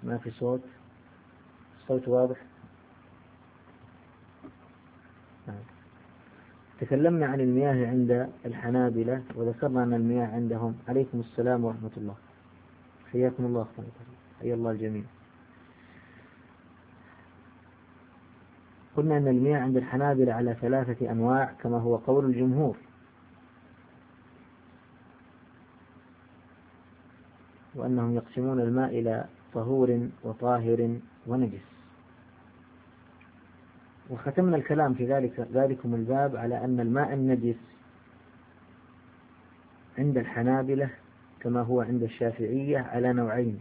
ما في صوت. الصوت واضح. تكلمنا عن المياه عند الحنابلة وذكرنا أن المياه عندهم. عليكم السلام ورحمة الله، حياكم الله، حيا الله الجميع. قلنا أن المياه عند الحنابلة على 3 أنواع كما هو قول الجمهور، وأنهم يقسمون الماء إلى طهور وطاهر ونجس. وختمنا الكلام في ذلكم الباب على أن الماء النجس عند الحنابلة كما هو عند الشافعية على نوعين.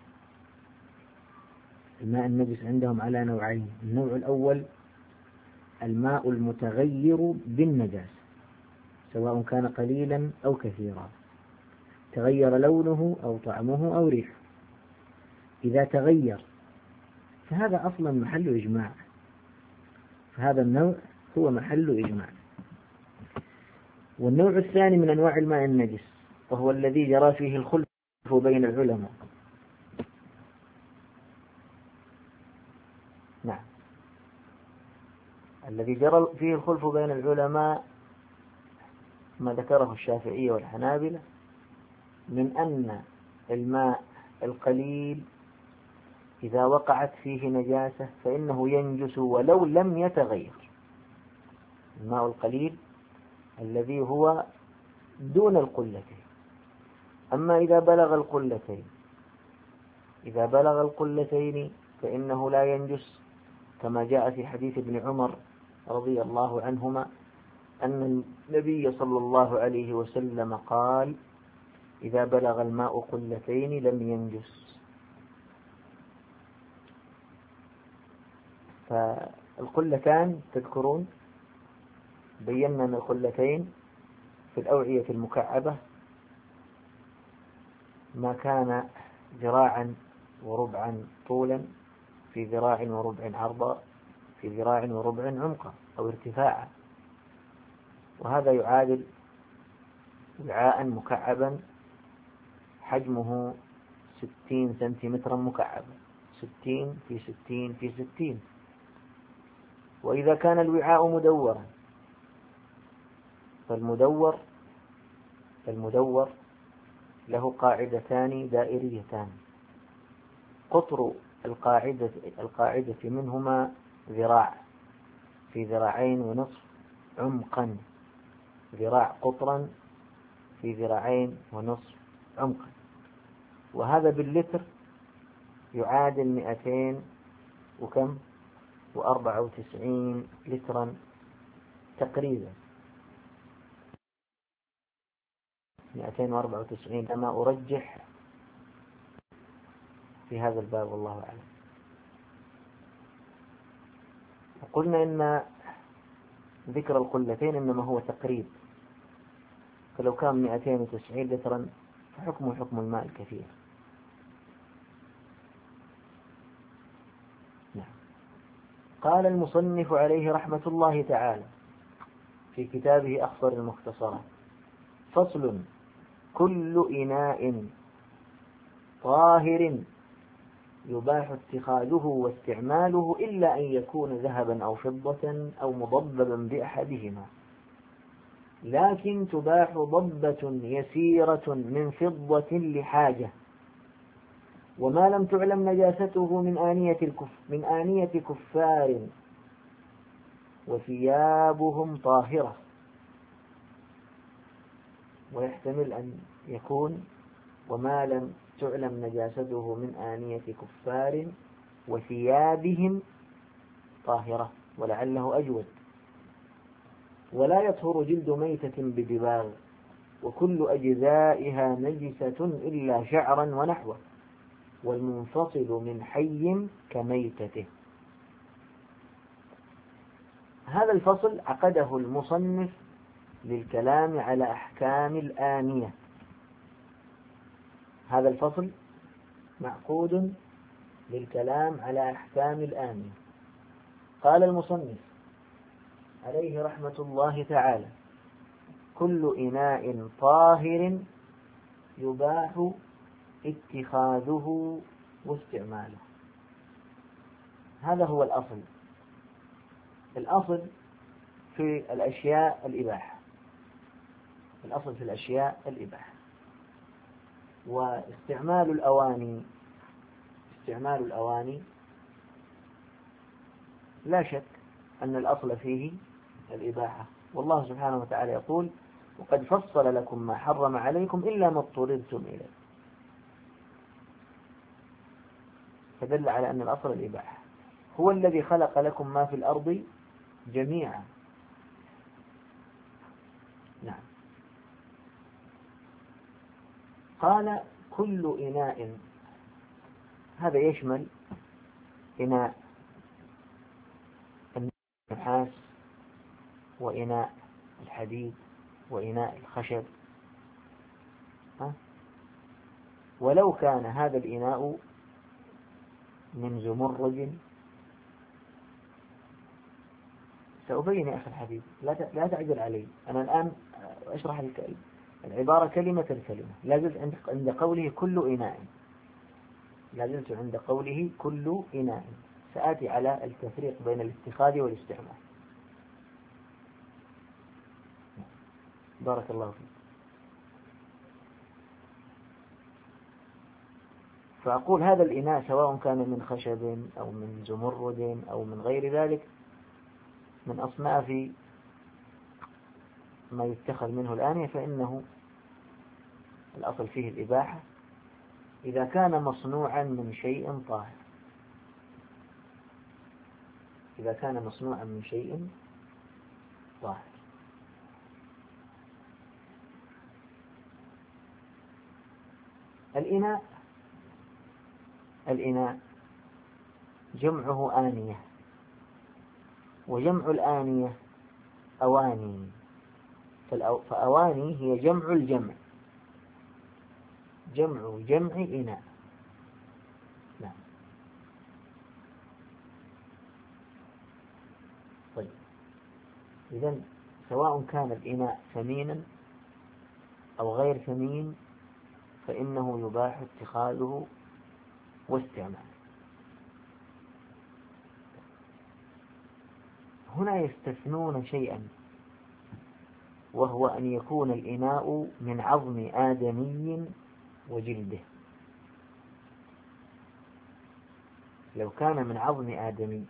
الماء النجس عندهم على نوعين. النوع الأول الماء المتغير بالنجاسة سواء كان قليلا أو كثيرا، تغير لونه أو طعمه أو ريحه. إذا تغير فهذا أصلا محل إجماع، فهذا النوع هو محل إجماع. والنوع الثاني من أنواع الماء النجس وهو الذي جرى فيه الخلف بين العلماء. نعم، الذي جرى فيه الخلف بين العلماء ما ذكره الشافعية والحنابلة من أن الماء القليل إذا وقعت فيه نجاسة فإنه ينجس ولو لم يتغير. الماء القليل الذي هو دون القلتين. أما إذا بلغ القلتين فإنه لا ينجس، كما جاء في حديث ابن عمر رضي الله عنهما أن النبي صلى الله عليه وسلم قال: إذا بلغ الماء قلتين لم ينجس. فالقلتان تذكرون بينا أن القلتين في الأوعية المكعبة ما كان ذراعا وربعا طولا في ذراع وربع عرضا في ذراع وربع عمقا أو ارتفاعا، وهذا يعادل وعاء مكعبا حجمه 60 سنتيمترا مكعبا، 60 في 60 في 60. وإذا كان الوعاء مدورا فالمدور له قاعدتان دائريتان، قطر القاعدة منهما ذراع في ذراعين ونصف عمقا، ذراع قطرا في ذراعين ونصف عمقا، وهذا باللتر يعادل 294 لترا تقريبا. 294 أما أرجح في هذا الباب والله أعلم. وقلنا إن ذكر القلتين إنما هو تقريب، فلو كان 290 لترا فحكمه حكم الماء الكثير. نعم. قال المصنف عليه رحمة الله تعالى في كتابه أخصر المختصرات: فصل: كل إناء طاهر يباح اتخاذه واستعماله إلا أن يكون ذهبا أو فضة أو مضببا بأحدهما، لكن تباح ضبة يسيرة من فضة لحاجة، وما لم تعلم نجاسته من آنية كفار وثيابهم طاهرة. ويحتمل أن يكون وما لم تعلم نجاسته من آنية كفار وثيابهم طاهرة، ولعله أجود. ولا يطهر جلد ميتة بدباغ، وكل أجزائها نجسة إلا شعرا ونحوه، والمنفصل من حي كميتته. هذا الفصل عقده المصنف للكلام على أحكام الآنية. هذا الفصل معقود للكلام على أحكام الآنية. قال المصنف عليه رحمة الله تعالى: كل إناء طاهر يباح اتخاذه واستعماله. هذا هو الأصل. الأصل في الأشياء الإباحة. الأصل في الأشياء الإباحة. واستعمال الأواني لا شك أن الأصل فيه الإباحة، والله سبحانه وتعالى يقول: وقد فصل لكم ما حرم عليكم إلا ما اضطررتم إليه. فدل على أن الأصل الإباحة. هو الذي خلق لكم ما في الأرض جميعا. نعم. قال: كل إناء، هذا يشمل إناء النحاس وإناء الحديد وإناء الخشب، ولو كان هذا الإناء من زمرد. سأبين يا أخي الحبيب، لا تعجل علي، أنا الآن أشرح العبارة كلمة كلمة. لا زلت عند قوله كل إناء، لا زلت عند قوله كل إناء. سآتي على التفريق بين الاتخاذ والاستعمال. بارك الله فيك. فأقول هذا الإناء سواء كان من خشب أو من زمرد أو من غير ذلك من أصناف ما يتخذ منه الآنية، فإنه الأصل فيه الإباحة إذا كان مصنوعا من شيء طاهر. إذا كان مصنوعا من شيء طاهر. الإناء جمعه آنية، وجمع الآنية أواني. فأواني هي جمع الجمع، جمع إناء. نعم. طيب، إذن سواء كان الإناء ثمينا أو غير ثمين فإنه يباح اتخاذه واستعماله. هنا يستثنون شيئا، وهو أن يكون الإناء من عظم آدمي وجلده. لو كان من عظم آدمي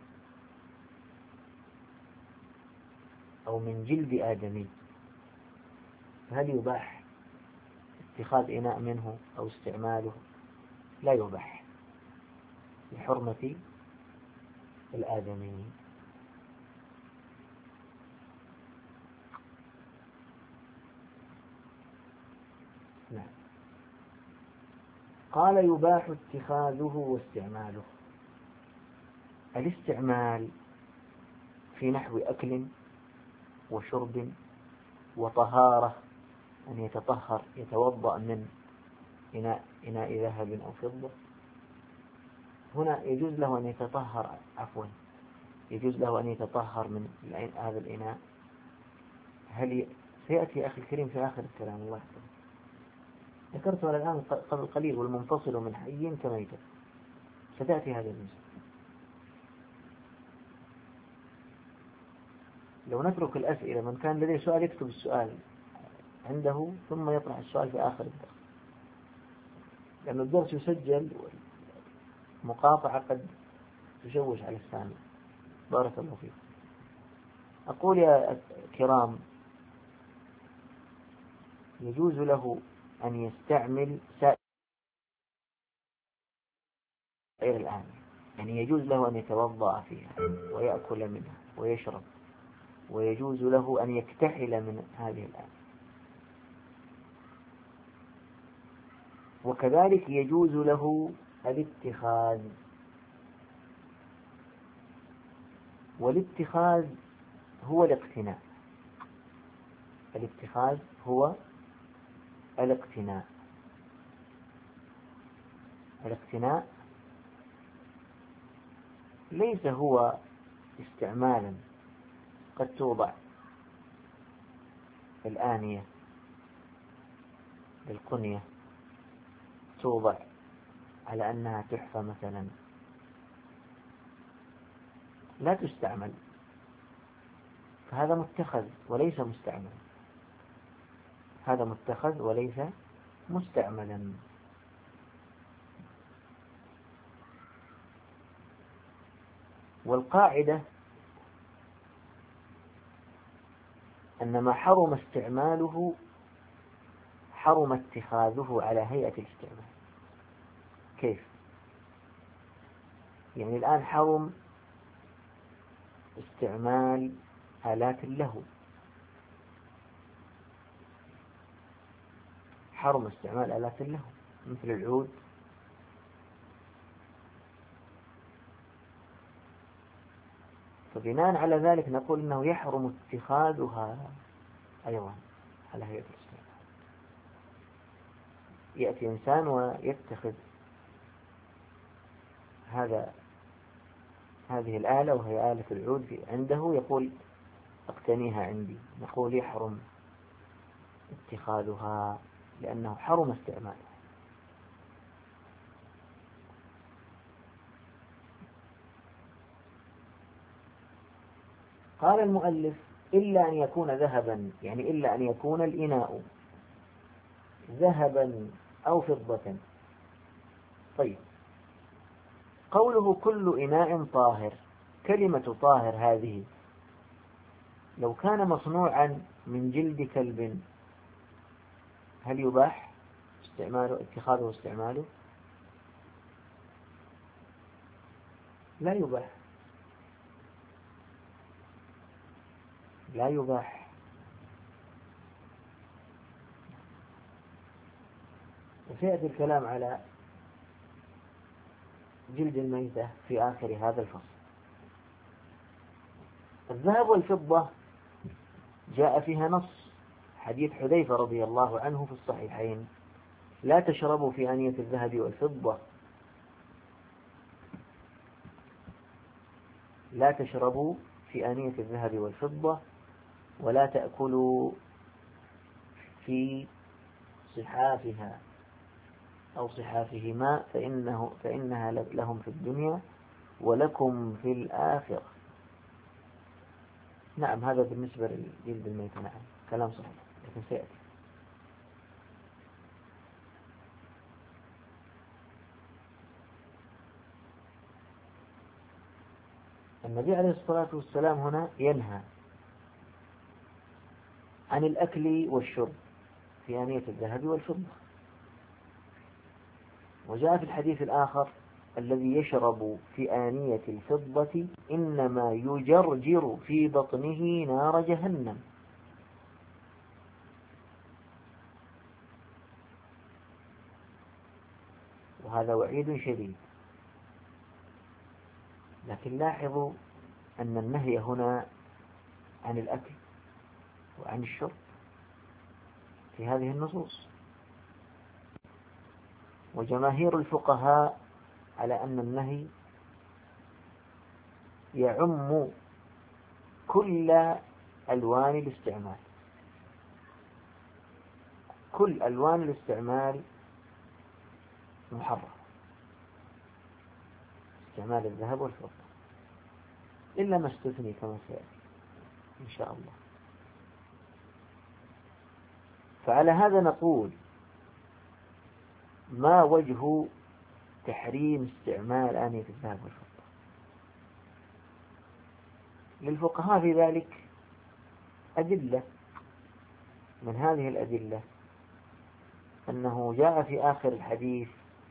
أو من جلد آدمي فهل يباح اتخاذ إناء منه أو استعماله؟ لا يباح لحرمة الآدمي. نعم. قال: يباح اتخاذه واستعماله. الاستعمال في نحو أكل وشرب وطهارة، أن يتطهر يتوضأ من إناء ذهب أو فضة. هنا يجوز له أن يتطهر، يجوز له أن يتطهر من هذا الإناء. سيأتي أخي الكريم في آخر الكلام. الله يحفظه. ذكرته الآن قبل قليل: والمنفصل من حي كميت. ستأتي هذه المسألة. لو نترك الأسئلة، من كان لديه سؤال يكتب السؤال عنده ثم يطرح السؤال في آخر الدرس، لأن الدرس يسجل والمقاطعة قد تشوش على السامع. بارك الله فيكم. أقول يا كرام: يجوز له أن يستعمل سائر الآن، يعني يجوز له أن يتوضأ فيها ويأكل منها ويشرب، ويجوز له أن يكتحل من هذه الآن، وكذلك يجوز له الاتخاذ. والاتخاذ هو الاقتناء. الاتخاذ هو الاقتناء. الاقتناء ليس هو استعمالا. قد توضع الآنية للقنية، توضع على أنها تحفة مثلا لا تستعمل، فهذا متخذ وليس مستعمل، هذا متخذ وليس مستعملا. والقاعدة أن ما حرم استعماله حرم اتخاذه على هيئة الاستعمال. كيف؟ يعني الآن حرم استعمال آلات اللهو، حرم استعمال آلات اللهو مثل العود، فبناء على ذلك نقول إنه يحرم اتخاذها أيضا على هيئة الاستعمال. يأتي إنسان ويتخذ هذه الآلة وهي آلة العود عنده، يقول اقتنيها عندي، نقول يحرم اتخاذها لأنه حرم استعمالها. قال المؤلف إلا أن يكون ذهبا، يعني إلا أن يكون الإناء ذهبا أو فضة. طيب، قوله كل إناء طاهر، كلمة طاهر هذه لو كان مصنوعا من جلد كلب هل يباح استعماله، اتخاذه واستعماله؟ لا يباح، لا يباح. وسيأتي الكلام على جلد الميتة في آخر هذا الفصل. الذهب والفضة جاء فيها نص، حديث حذيفة رضي الله عنه في الصحيحين: لا تشربوا في آنية الذهب والفضة، لا تشربوا في آنية الذهب والفضة، ولا تأكلوا في صحافها أو صحافهما فإنها لهم في الدنيا ولكم في الآخرة. نعم، هذا بالنسبة للجلد الميت، نعم كلام صحيح، لكن سيأتي. النبي عليه الصلاة والسلام هنا ينهى عن الأكل والشرب في آنية الذهب والفضة. وجاء في الحديث الآخر: الذي يشرب في آنية الفضة إنما يجرجر في بطنه نار جهنم. وهذا وعيد شديد. لكن لاحظوا أن النهي هنا عن الأكل وعن الشرب في هذه النصوص. وجماهير الفقهاء على أن النهي يعم كل ألوان الاستعمال، كل ألوان الاستعمال محرم، استعمال الذهب والفضة، إلا ما استثني كما سيأتي إن شاء الله. فعلى هذا نقول: ما وجه تحريم استعمال آنية الذهب والفضة؟ للفقهاء في ذلك أدلة. من هذه الأدلة أنه جاء في آخر الحديث: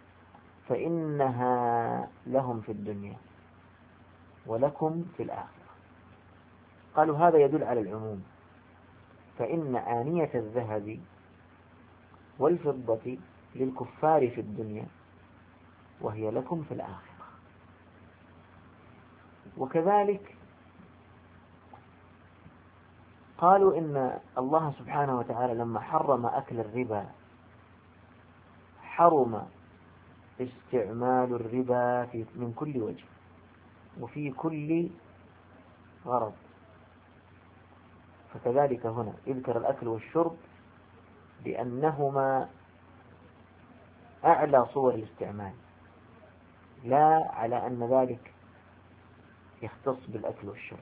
فإنها لهم في الدنيا ولكم في الآخرة. قالوا هذا يدل على العموم، فإن آنية الذهب والفضة للكفار في الدنيا وهي لكم في الآخرة. وكذلك قالوا إن الله سبحانه وتعالى لما حرم أكل الربا حرم استعمال الربا من كل وجه وفي كل غرض. فكذلك هنا يذكر الأكل والشرب لأنهما أعلى صور الاستعمال، لا على أن ذلك يختص بالأكل والشرب.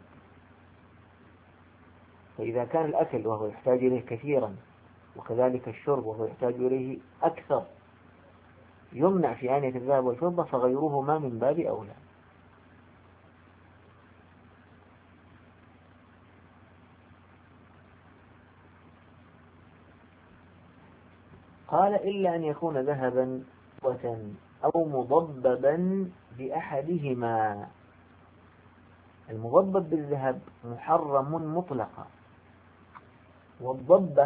فإذا كان الأكل وهو يحتاج إليه كثيرا وكذلك الشرب وهو يحتاج إليه أكثر يمنع في آنية الذهب والفضة، فغيرهما من باب أولى. قال إلا أن يكون ذهبا أو مضببا بأحدهما. المضبب بالذهب محرم مطلقا، والضبة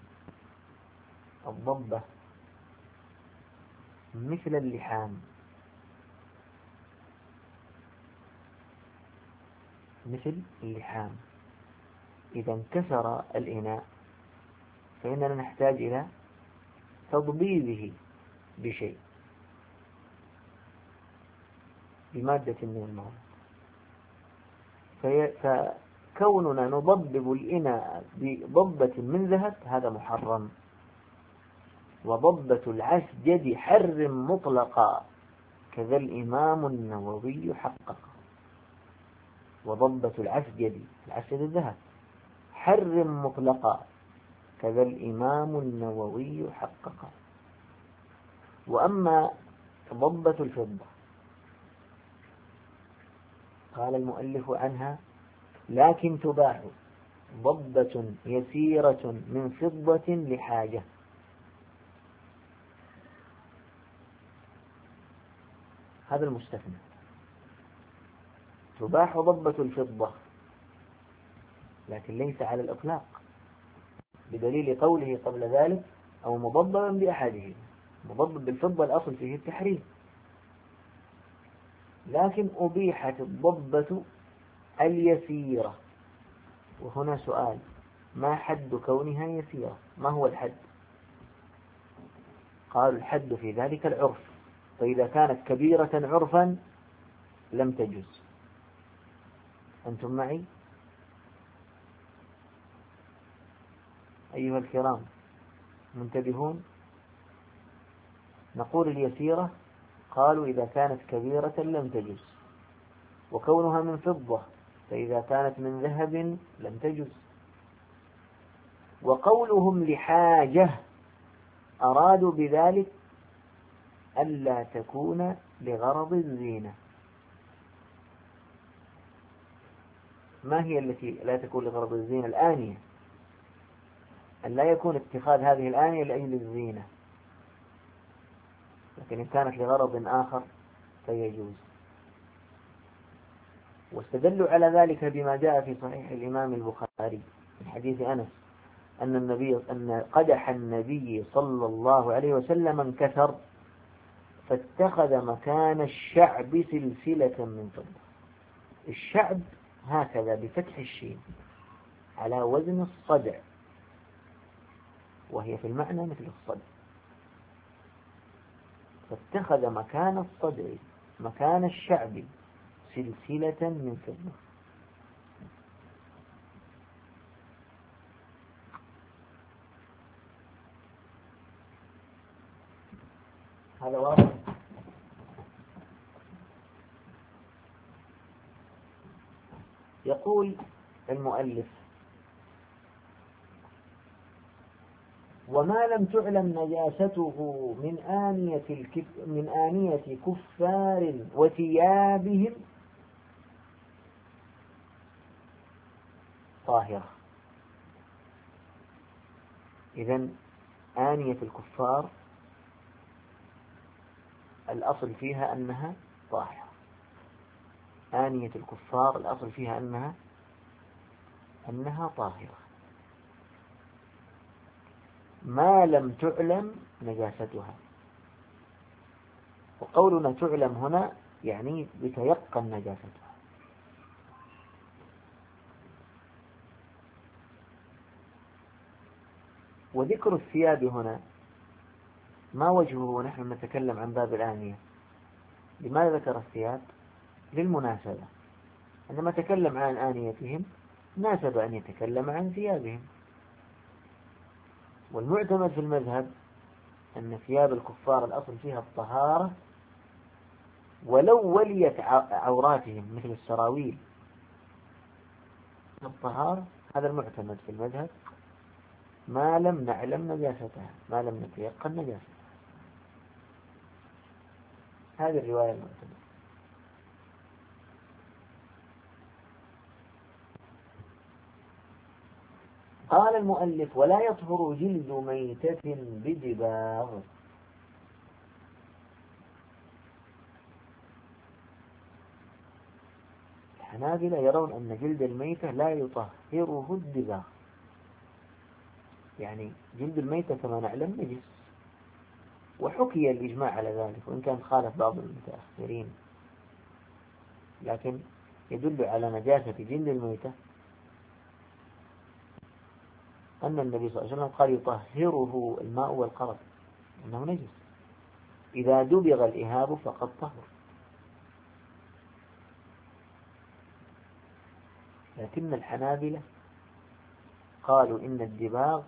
مثل اللحام، إذا انكسر الإناء فإننا نحتاج إلى تضبيبه بشيء، بمادة من الماء. فكوننا نضبب الإناء بضبة من ذهب هذا محرم. وضبة العسجد حرم مطلقا، كذا الإمام النووي حقق. وضبة العسجد الذهب حرم مطلقا، كذا الإمام النووي حقق. وأما ضبة الفضة قال المؤلف عنها: لكن تباع ضبة يسيرة من فضة لحاجة. هذا المستثنى. تباح ضبة الفضة لكن ليس على الإطلاق، بدليل قوله قبل ذلك: أو مضببا بأحده. مضبب بالفضة الأصل فيه التحريم، لكن أبيحت الضبة اليسيرة. وهنا سؤال: ما حد كونها يسيرة؟ ما هو الحد؟ قالوا: الحد في ذلك العرف، فإذا كانت كبيرة عرفا لم تجوز. أنتم معي أيها الكرام؟ منتبهون؟ نقول اليسيرة، قالوا إذا كانت كبيرة لم تجوز، وكونها من فضة، فإذا كانت من ذهب لم تجوز. وقولهم لحاجة أرادوا بذلك ألا تكون لغرض الزينة. ما هي التي لا تكون لغرض الزينة؟ الآنية، أن لا يكون اتخاذ هذه الآنية لأجل الزينة، لكن إن كانت لغرض آخر فيجوز. واستدلوا على ذلك بما جاء في صحيح الإمام البخاري من حديث أنس أن قدح النبي صلى الله عليه وسلم انكسر فاتخذ مكان الشعب سلسلة من فضة. الشعب هكذا بفتح الشين على وزن الصدع، وهي في المعنى مثل الصدع. فاتخذ مكان الصدع مكان الشعب سلسلة من فضة. هذا واضح. يقول المؤلف: وما لم تعلم نجاسته من آنية كفار وثيابهم طاهرة. إذن آنية الكفار الأصل فيها أنها طاهرة. آنية الكفار الأصل فيها أنها طاهرة ما لم تعلم نجاستها. وقولنا تعلم هنا يعني بتيقن نجاستها. وذكر الثياب هنا ما وجهه ونحن نتكلم عن باب الآنية؟ لماذا ذكر الثياب؟ للمناسبة. عندما تكلم عن آنيتهم ناسب أن يتكلم عن ثيابهم. والمعتمد في المذهب أن ثياب الكفار الأصل فيها الطهارة ولو وليت عوراتهم مثل السراويل الطهارة، هذا المعتمد في المذهب ما لم نعلم نجاستها، ما لم نتيقن نجاستها. هذه الرواية المعتمدة. قال المؤلف: ولا يطهر جلد ميتة بدباغ. الحنابلة يرون أن جلد الميتة لا يطهره الدباغ، يعني جلد الميتة كما نعلم نجس، وحكي الإجماع على ذلك، وإن كان خالف بعض المتأخرين، لكن يدل على نجاسة جلد الميتة أن النبي صلى الله عليه وسلم قال يطهره الماء والقرض، أنه نجس، إذا دبغ الإهاب فقد طهر. لكن الحنابلة قالوا إن الدباغ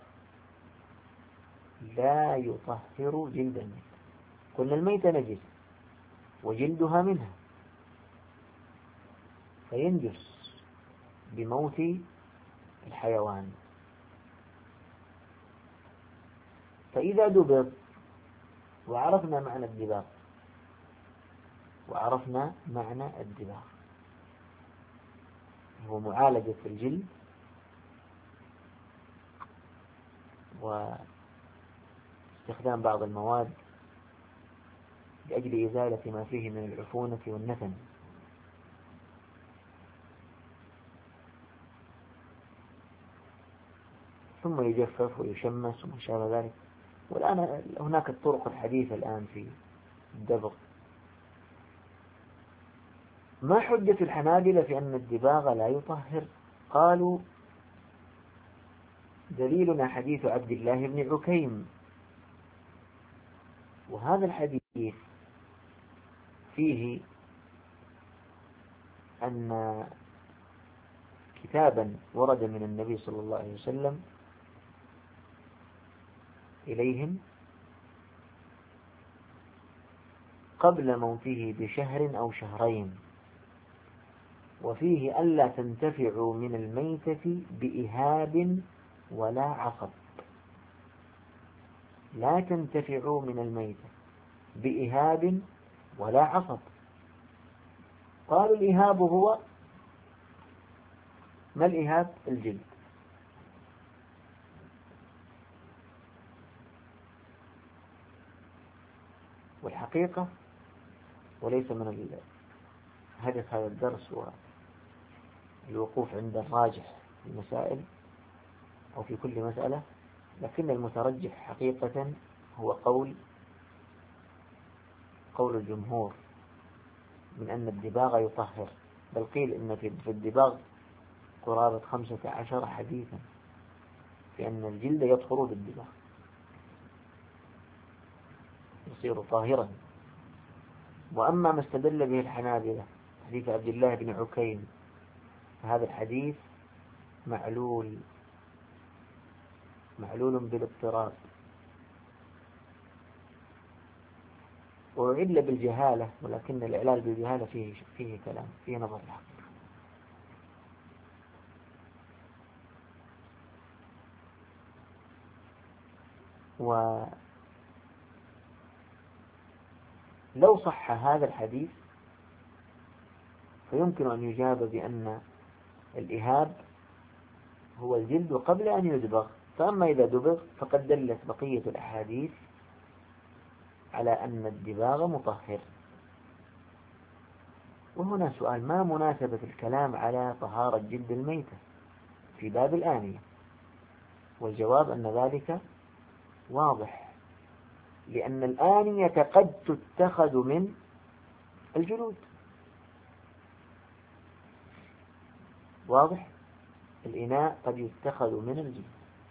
لا يطهر جلد الميت. قلنا الميتة نجس وجلدها منها، فينجس بموت الحيوان. فإذا دبغ، وعرفنا معنى الدباغ، هو معالجة الجلد واستخدام بعض المواد لأجل إزالة ما فيه من العفونة والنتن. ثم يجفف ويشمس وما شابه ذلك. والآن هناك الطرق الحديثة الآن في الدبغ. ما حجة الحنابلة في أن الدباغ لا يطهر؟ قالوا: دليلنا حديث عبد الله بن عكيم، وهذا الحديث فيه أن كتابا ورد من النبي صلى الله عليه وسلم إليهم قبل موته بشهر أو شهرين، وفيه ألا تنتفعوا من الميتة بإهاب ولا عصب. لا تنتفعوا من الميتة بإهاب ولا عصب. قالوا: الإهاب هو ما الإهاب؟ الجلد. والحقيقة، وليس من هدف هذا الدرس والوقوف عند الراجح في المسائل أو في كل مسألة، لكن المترجح حقيقة هو قول الجمهور من أن الدباغ يطهر، بل قيل إن في الدباغ قرابة 15 حديثا في أن الجلد يطهر بالدباغ، يصير طاهرا. وأما ما استدل به الحنابلة حديث عبد الله بن عكيم، فهذا الحديث معلول بالاضطراب، وعل بالجهالة، ولكن الإعلال بالجهالة فيه كلام، فيه نظر الحق. ولو صح هذا الحديث فيمكن أن يجاب بأن الإهاب هو الجلد قبل أن يدبغ، فأما إذا دبغ فقد دلت بقية الأحاديث على أن الدباغ مطهر. وهنا سؤال: ما مناسبة الكلام على طهارة جلد الميتة في باب الآنية؟ والجواب أن ذلك واضح، لأن الآنية قد تتخذ من الجلود. واضح؟ الإناء قد يتخذ من الجلود.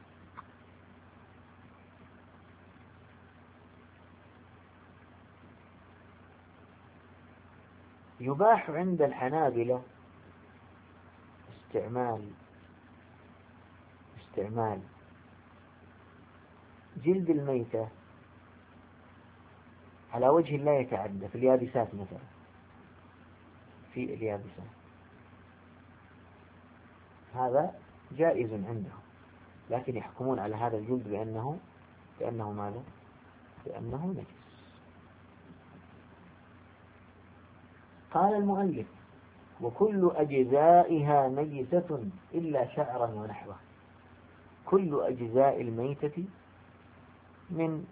يباح عند الحنابلة استعمال جلد الميتة على وجه لا يتعدى في اليابسات مثلا، في اليابسة، هذا جائز عندهم، لكن يحكمون على هذا الجلد بأنه ماذا؟ بأنه نجس. قال المؤلف: وكل أجزائها نجسة إلا شعرا ونحوه. كل أجزاء الميتة من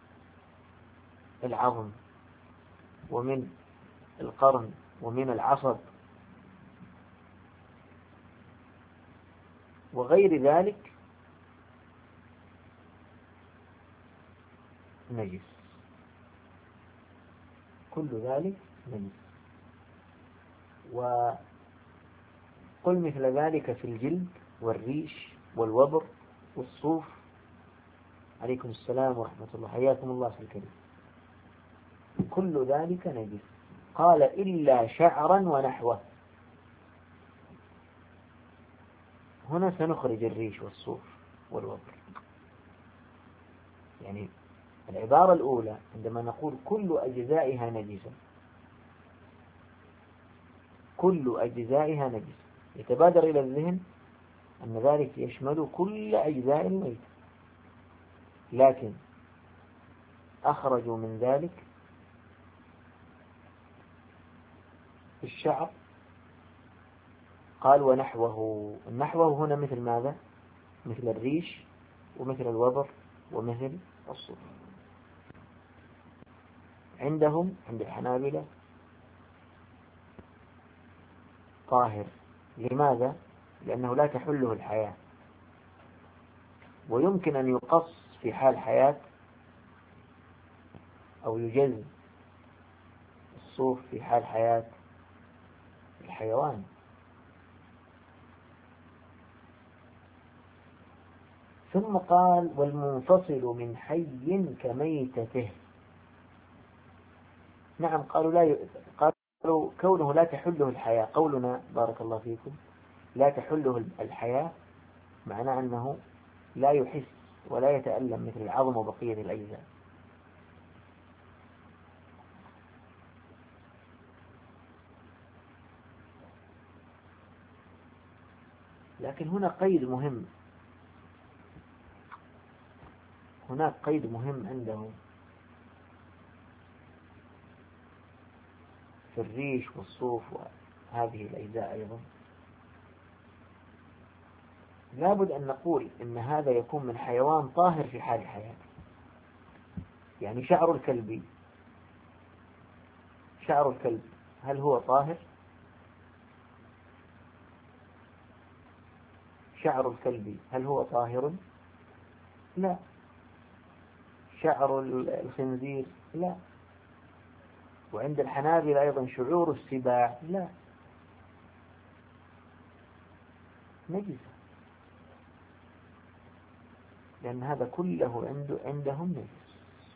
العظم ومن القرن ومن العصب وغير ذلك نجس، كل ذلك نجس. وقل مثل ذلك في الجلد والريش والوبر والصوف. عليكم السلام ورحمة الله، حياكم الله في الكريم. كل ذلك نجس. قال: إلا شعرا ونحوه. هنا سنخرج الريش والصوف والوبر. يعني العبارة الأولى عندما نقول كل أجزائها نجسة، كل أجزائها نجسة، يتبادر إلى الذهن أن ذلك يشمل كل أجزاء الميت، لكن أخرجوا من ذلك الشعر. قال: ونحوه. النحوه هنا مثل ماذا؟ مثل الريش ومثل الوبر ومثل الصوف. عندهم، عند الحنابلة، طاهر. لماذا؟ لأنه لا تحله الحياة، ويمكن أن يقص في حال حياة أو يجز الصوف في حال حياة الحيوان. ثم قال: والمنفصل من حي كميتته. نعم، قالوا كونه لا تحله الحياة، قولنا بارك الله فيكم لا تحله الحياة معناه أنه لا يحس ولا يتألم مثل العظم وبقية الأجزاء. لكن هنا قيد مهم، هناك قيد مهم عندهم في الريش والصوف وهذه الأجزاء أيضا. لابد أن نقول إن هذا يكون من حيوان طاهر في حال حياته. يعني شعر الكلب هل هو طاهر؟ شعر الكلب هل هو طاهر؟ لا. شعر الخنزير لا. وعند الحنابلة أيضا شعور السباع لا، نجس، لأن هذا كله عندهم نجس.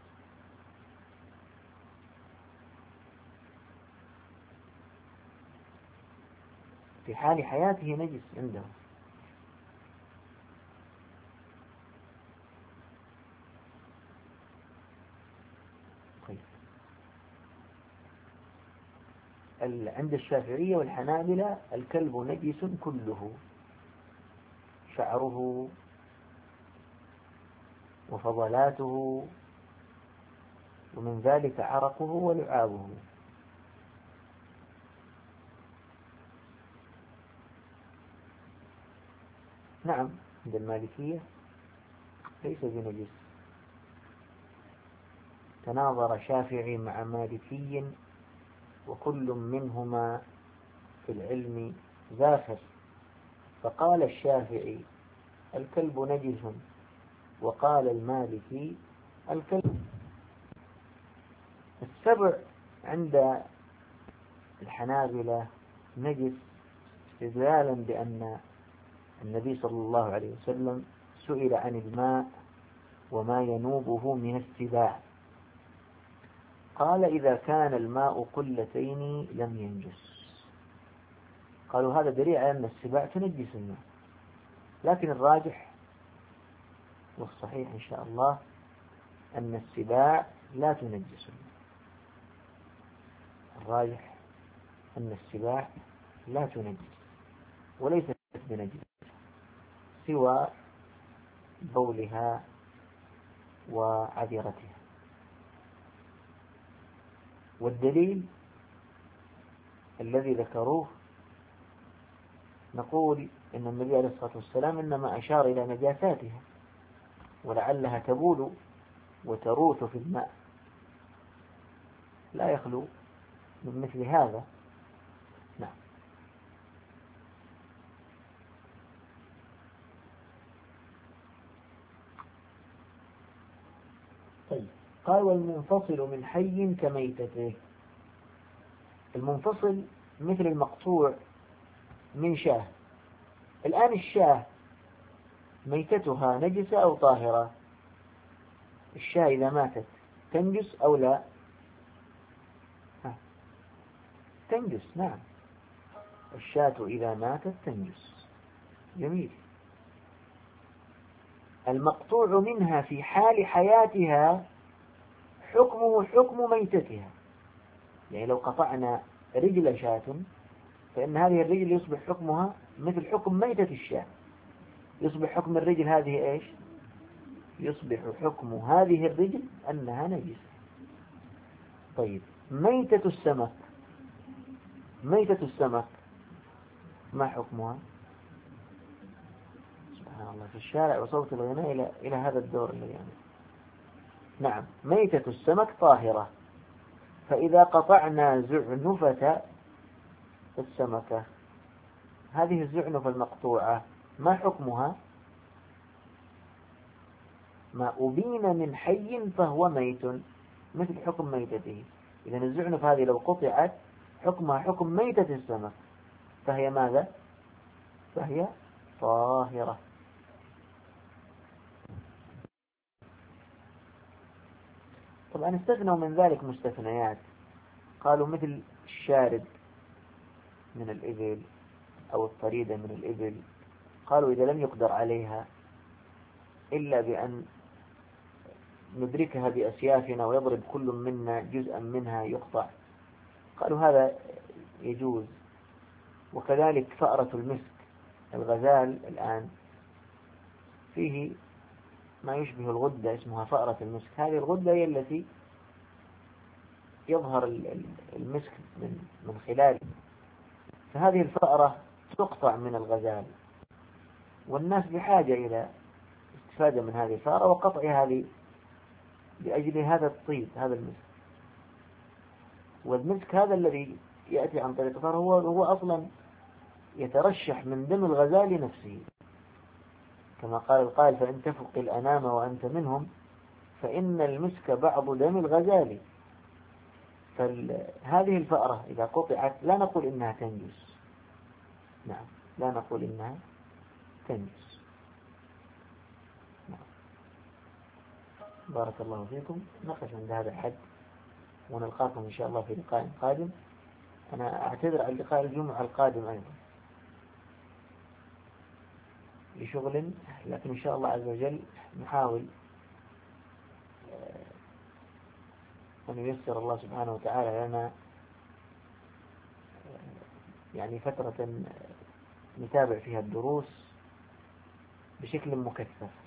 في حال حياته نجس عندهم. طيب، عند الشافعية والحنابلة الكلب نجس كله، شعره وفضلاته، ومن ذلك عرقه ولعابه. نعم، عند المالكية ليس بنجس. تناظر شافعي مع مالكي وكل منهما في العلم ذاخر، فقال الشافعي الكلب نجس، وقال المالكي الكلب. السبع عند الحنابلة نجس، استدلالا بأن النبي صلى الله عليه وسلم سئل عن الماء وما ينوبه من السباع، قال: إذا كان الماء قلتين لم ينجس. قالوا هذا دليل على أن السباع تنجس الماء، لكن الراجح والصحيح إن شاء الله أن السباع لا تنجس الماء. الراجح أن السباع لا تنجس وليست بنجس سوى بولها وعذرتها. والدليل الذي ذكروه نقول إن النبي عليه الصلاة والسلام إنما أشار إلى نجاساتها ولعلها تبول وتروث في الماء، لا يخلو من مثل هذا. نعم. طيب، قال والمنفصل من حي كميتته. المنفصل مثل المقطوع من شاه. الآن الشاه ميتتها نجسة أو طاهرة؟ الشاه إذا ماتت تنجس أو لا؟ تنجس، نعم، الشاة إذا ماتت تنجس. جميل. المقطوع منها في حال حياتها حكمه حكم ميتتها، يعني لو قطعنا رجل شاة فإن هذه الرجل يصبح حكمها مثل حكم ميتة الشاة. يصبح حكم الرجل هذه إيش؟ يصبح حكم هذه الرجل أنها نجسة. طيب، ميتة السمك، ميتة السمك ما حكمها؟ سبحان الله، في الشارع وصوت الغناء إلى هذا الدور الذي يعني. نعم، ميتة السمك طاهرة. فإذا قطعنا زعنفة السمكة، هذه الزعنفة المقطوعة ما حكمها؟ ما أبين من حي فهو ميت مثل حكم ميتته. إذن الزعنف هذه لو قطعت حكمها حكم ميتة السمك، فهي ماذا؟ فهي طاهرة. طبعا استثنوا من ذلك مستثنيات، قالوا مثل الشارد من الإبل أو الطريدة من الإبل، قالوا إذا لم يقدر عليها إلا بأن ندركها بأسيافنا ويضرب كل منا جزءا منها يقطع، قالوا هذا يجوز. وكذلك فأرة المسك، الغزال الآن فيه ما يشبه الغدة اسمها فأرة المسك، هذه الغدة هي التي يظهر المسك من خلاله، فهذه الفأرة تقطع من الغزال، والناس بحاجة إلى استفادة من هذه الفأرة وقطع هذه لأجل هذا الطيب، هذا المسك. والمسك هذا الذي يأتي عن طريق الفأرة هو أصلا يترشح من دم الغزال نفسه، كما قال القائل فإن تفق الأنام وأنت منهم فإن المسك بعض دم الغزال. فهذه الفأرة إذا قطعت لا نقول إنها تنجس، نعم، لا نقول إنها تنجس. نعم. بارك الله فيكم، نقف عند هذا الحد ونلقاكم إن شاء الله في لقاء قادم. أنا أعتذر عن لقاء الجمعة القادم أيضا لشغل، لكن إن شاء الله عز وجل نحاول أن ييسر الله سبحانه وتعالى لنا يعني فترة نتابع فيها الدروس بشكل مكثف.